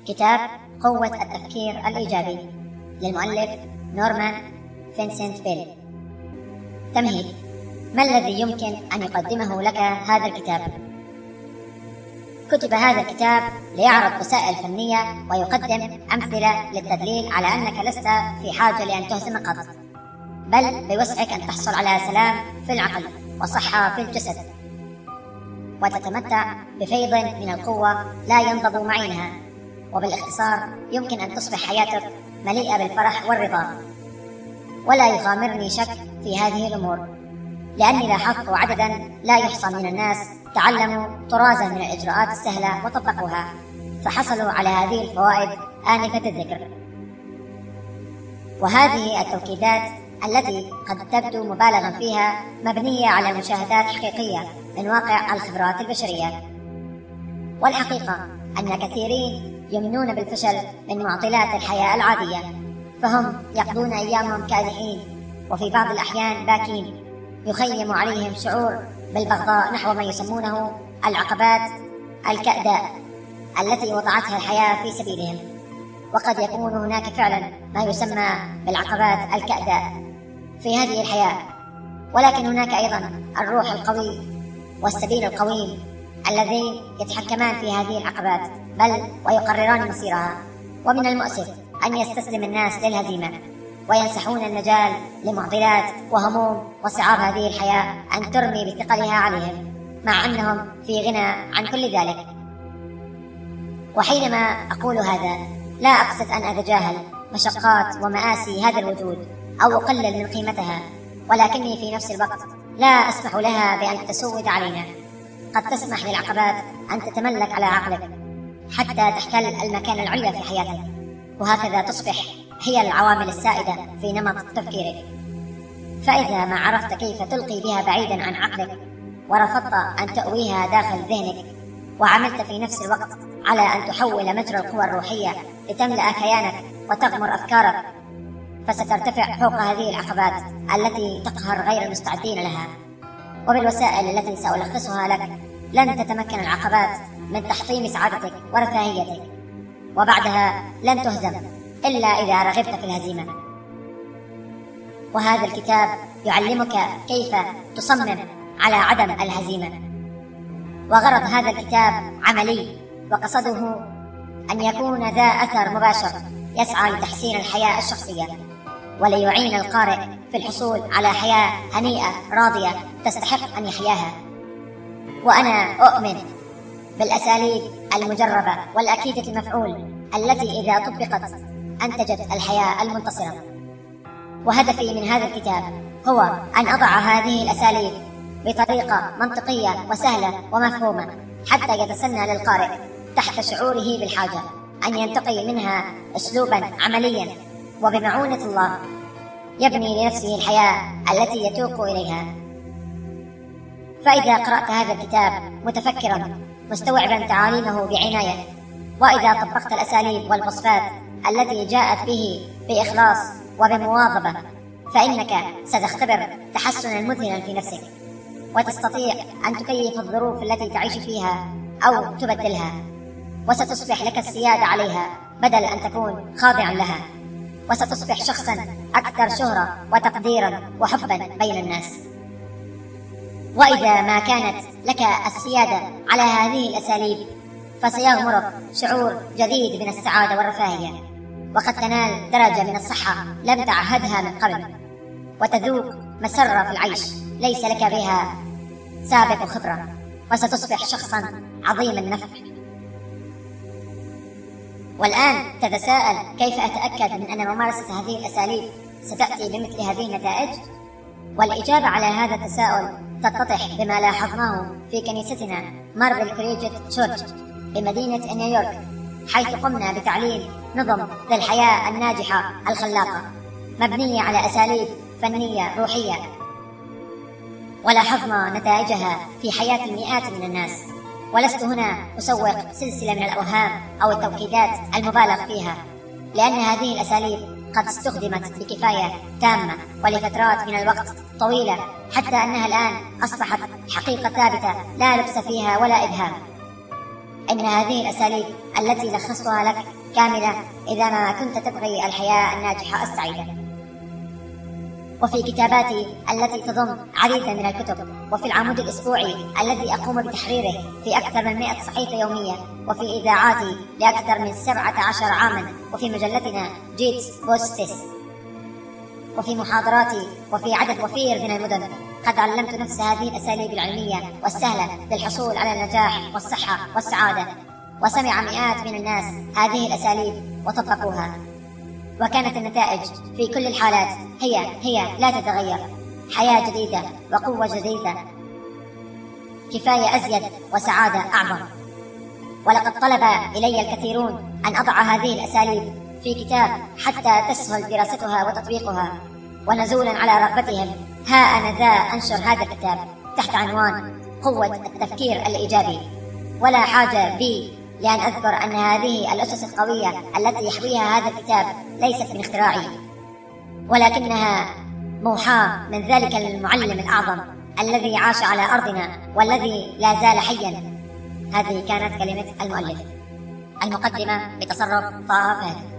كتاب قوة التفكير الإيجابي للمؤلف نورمان فينسنت بيل. تمهيد: ما الذي يمكن أن يقدمه لك هذا الكتاب؟ كتب هذا الكتاب ليعرض وسائل فنية ويقدم أمثلة للتدليل على أنك لست في حاجة لأن تهزم قط، بل بوسعك أن تحصل على سلام في العقل وصحة في الجسد، وتتمتع بفيض من القوة لا ينضب معينها. وبالاختصار يمكن أن تصبح حياتك مليئة بالفرح والرضا. ولا يغامرني شك في هذه الأمور، لأني لاحظت عددا لا يحصى من الناس تعلموا طرازا من الإجراءات السهلة وطبقوها، فحصلوا على هذه الفوائد آنفة الذكر. وهذه التوكيدات التي قد تبدو مبالغا فيها مبنية على مشاهدات حقيقية من واقع الخبرات البشرية. والحقيقة أن كثيرين يمنون بالفشل من معضلات الحياة العادية، فهم يقضون أيامهم كادحين، وفي بعض الأحيان باكين، يخيم عليهم شعور بالبغضاء نحو ما يسمونه العقبات الكأداء التي وضعتها الحياة في سبيلهم. وقد يكون هناك فعلا ما يسمى بالعقبات الكأداء في هذه الحياة، ولكن هناك أيضا الروح القوي والسبيل القويم الذين يتحكمان في هذه العقبات بل ويقرران مصيرها. ومن المؤسف أن يستسلم الناس للهزيمة وينسحون المجال لمعضلات وهموم وصعاب هذه الحياة أن ترمي بثقلها عليهم، مع أنهم في غنى عن كل ذلك. وحينما أقول هذا لا أقصد أن أتجاهل مشقات ومآسي هذا الوجود أو أقلل من قيمتها، ولكني في نفس الوقت لا أسمح لها بأن تسود علينا. قد تسمح للعقبات أن تتملك على عقلك حتى تحتل المكان العليا في حياتك، وهكذا تصبح هي العوامل السائدة في نمط تفكيرك. فإذا ما عرفت كيف تلقي بها بعيدا عن عقلك ورفضت أن تأويها داخل ذهنك، وعملت في نفس الوقت على أن تحول مجرى القوى الروحية لتملأ كيانك وتغمر أفكارك، فسترتفع فوق هذه العقبات التي تقهر غير المستعدين لها. وبالوسائل التي سألخصها لك لن تتمكن العقبات من تحطيم سعادتك ورفاهيتك، وبعدها لن تهزم إلا إذا رغبت في الهزيمة. وهذا الكتاب يعلمك كيف تصمم على عدم الهزيمة. وغرض هذا الكتاب عملي، وقصده أن يكون ذا أثر مباشر يسعى لتحسين الحياة الشخصية، وليعين القارئ في الحصول على حياة هنيئة راضية تستحق أن يحياها. وأنا أؤمن بالأساليب المجربة والأكيدة المفعول التي إذا طبقت أنتجت الحياة المنتصرة. وهدفي من هذا الكتاب هو أن أضع هذه الأساليب بطريقة منطقية وسهلة ومفهومة، حتى يتسنى للقارئ تحت شعوره بالحاجة أن ينتقي منها أسلوبا عمليا، وبمعونة الله يبني لنفسه الحياة التي يتوق إليها. فإذا قرأت هذا الكتاب متفكرا مستوعبا تعاليمه بعناية، وإذا طبقت الأساليب والوصفات التي جاءت به بإخلاص وبمواظبة، فإنك ستختبر تحسنا مذهلا في نفسك، وتستطيع أن تكيف الظروف التي تعيش فيها أو تبدلها، وستصبح لك السيادة عليها بدل أن تكون خاضعا لها، وستصبح شخصا أكثر شهرة وتقديرا وحبا بين الناس. وإذا ما كانت لك السيادة على هذه الأساليب فسيغمرك شعور جديد من السعادة والرفاهية، وقد تنال درجة من الصحة لم تعهدها من قبل، وتذوق مسرة في العيش ليس لك بها سابق خبرة، وستصبح شخصا عظيم النفع. والآن تتساءل كيف أتأكد من أن ممارسة هذه الأساليب ستأتي بمثل هذه النتائج؟ والإجابة على هذا التساؤل تتضح بما لاحظناه في كنيستنا ماربل كوليجيت تشيرش بمدينة نيويورك، حيث قمنا بتعليم نظم للحياة الناجحة الخلاقة مبنية على أساليب فنية روحية، ولاحظنا نتائجها في حياة المئات من الناس. ولست هنا أسوق سلسلة من الأوهام أو التوكيدات المبالغ فيها، لأن هذه الأساليب قد استخدمت بكفاية تامة ولفترات من الوقت طويلة، حتى أنها الآن أصبحت حقيقة ثابتة لا لبس فيها ولا إبهام. إن هذه الأساليب التي لخصتها لك كاملة إذا ما كنت تبغي الحياة الناجحة السعيدة. وفي كتاباتي التي تضم عديدا من الكتب، وفي العمود الأسبوعي الذي أقوم بتحريره في أكثر من 100 صحيفة يومية، وفي إذاعاتي لأكثر من 17 عاما، وفي مجلتنا جيتس بوستس، وفي محاضراتي، وفي عدد وفير من المدن، قد علمت نفس هذه الأساليب العلمية والسهلة للحصول على النجاح والصحة والسعادة. وسمع مئات من الناس هذه الأساليب وطبقوها، وكانت النتائج في كل الحالات هي لا تتغير: حياة جديدة وقوة جديدة، كفاية أزيد وسعادة أعظم. ولقد طلب إلي الكثيرون أن أضع هذه الأساليب في كتاب حتى تسهل دراستها وتطبيقها، ونزولا على رغبتهم ها أنا ذا أنشر هذا الكتاب تحت عنوان قوة التفكير الإيجابي. ولا حاجة بي لأن أذكر أن هذه الأسس القوية التي يحويها هذا الكتاب ليست من اختراعي، ولكنها موحاة من ذلك المعلم الأعظم الذي عاش على أرضنا والذي لا زال حيا. هذه كانت كلمة المؤلف. المقدمة بتصرف طه فهد.